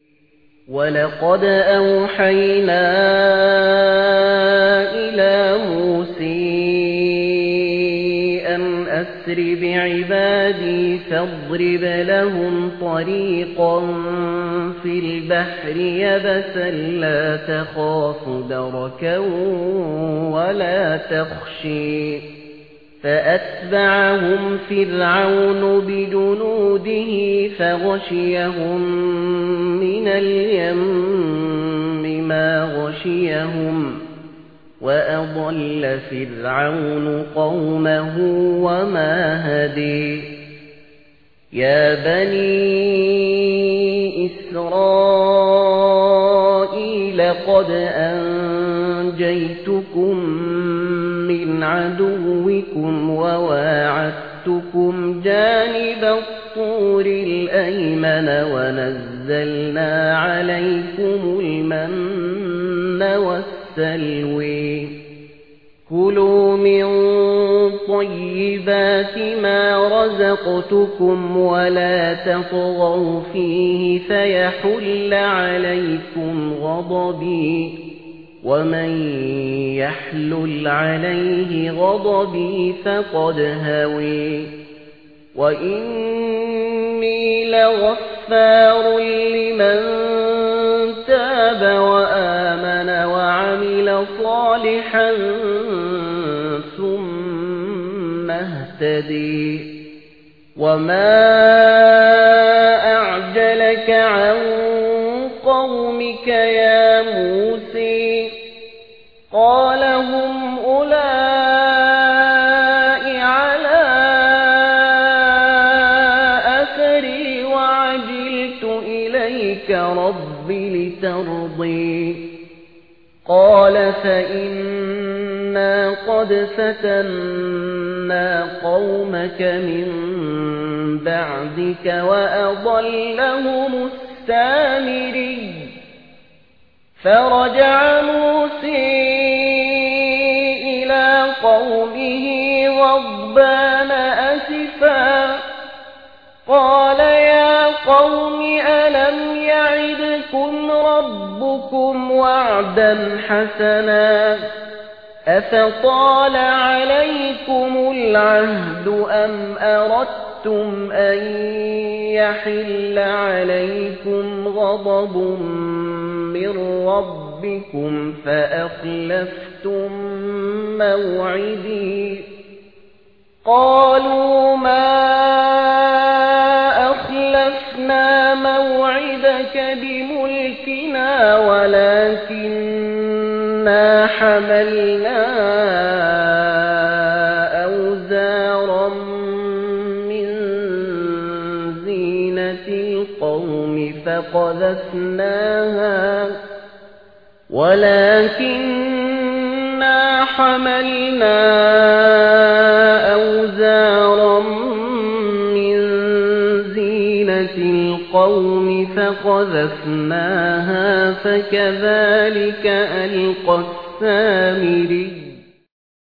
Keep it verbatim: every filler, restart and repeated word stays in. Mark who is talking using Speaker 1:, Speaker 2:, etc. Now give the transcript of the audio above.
Speaker 1: وَلَقَدْ أَوْحَيْنَا إِلَى مُوسَىٰ أَنْ أَسْرِ بِعِبَادِي فَاضْرِبْ لَهُمْ طَرِيقًا فِي الْبَحْرِ يَبَسًا لَّا تَخَافُ دَرَكًا وَلَا تَخْشَىٰ فَأَتْبَعَهُمْ فِرْعَوْنُ بِجُنُودِهِ فَغَشِيَهُم مِّنَ الْيَمِّ مَا غَشِيَهُمْ وَأَضَلَّ فِرْعَوْنُ قَوْمَهُ وَمَا هَدَىٰ يَا بَنِي إِسْرَائِيلَ قَدْ أَنجَيْتُكُم مِّنْ عَدُوِّكُمْ وَوَاعَدتُّكُمْ جَانِبَ الطُّورِ الْأَيْمَنَ وَنَزَّلْنَا عَلَيْكُمُ الْمَنَّ وَالسَّلْوَىٰ كُلُوا مِن طَيِّبَاتِ مَا رَزَقْتُكُمْ وَلَا تَطْغَوْا فِيهِ فَيَحِلَّ عَلَيْكُمْ غَضَبِي وَمَن يَحْلُلْ عَلَيْهِ غَضَبِي فَقَدْ هَوَىٰ وَإِنِّي لَغَفَّارٌ لِّمَن تَابَ وَآمَنَ وَعَمِلَ صَالِحًا ثُمَّ اهْتَدَىٰ وَمَا أَعْجَلَكَ عَن قَوْمِكَ يَا مُوسَىٰ قَالَ هُمْ أُولَاءِ عَلَىٰ أَثَرِي وَعَجِلْتُ إِلَيْكَ رَبِّ لِتَرْضَىٰ قَالَ فَإِنَّا قَدْ فَتَنَّا قَوْمَكَ مِن بَعْدِكَ وَأَضَلَّهُمُ السَّامِرِيُّ فَرَجَعَ مُوسَىٰ إِلَىٰ قَوْمِهِ غَضْبَانَ أَسِفًا قَالَ يَا قَوْمِ أَلَمْ يَعِدْكُمْ رَبُّكُمْ وَعْدًا حَسَنًا أَفَطَالَ عَلَيْكُمُ الْعَهْدُ أَمْ أَرَدتُّمْ أَن يَحِلَّ عَلَيْكُمْ غَضَبٌ مِّن رَّبِّكُمْ فَأَخْلَفْتُم مَّوْعِدِي قَالُوا مَا أَخْلَفْنَا مَوْعِدَكَ بِمُلْكِنَا وَلَٰكِنَّا حَمَلْنَا أَوْزَارًا مِّن زِينَةِ الْقَوْمِ فَقَذَفْنَاهَا ولكننا حملنا أوزارا من زينة القوم فقذفناها فكذلك ألقى السامري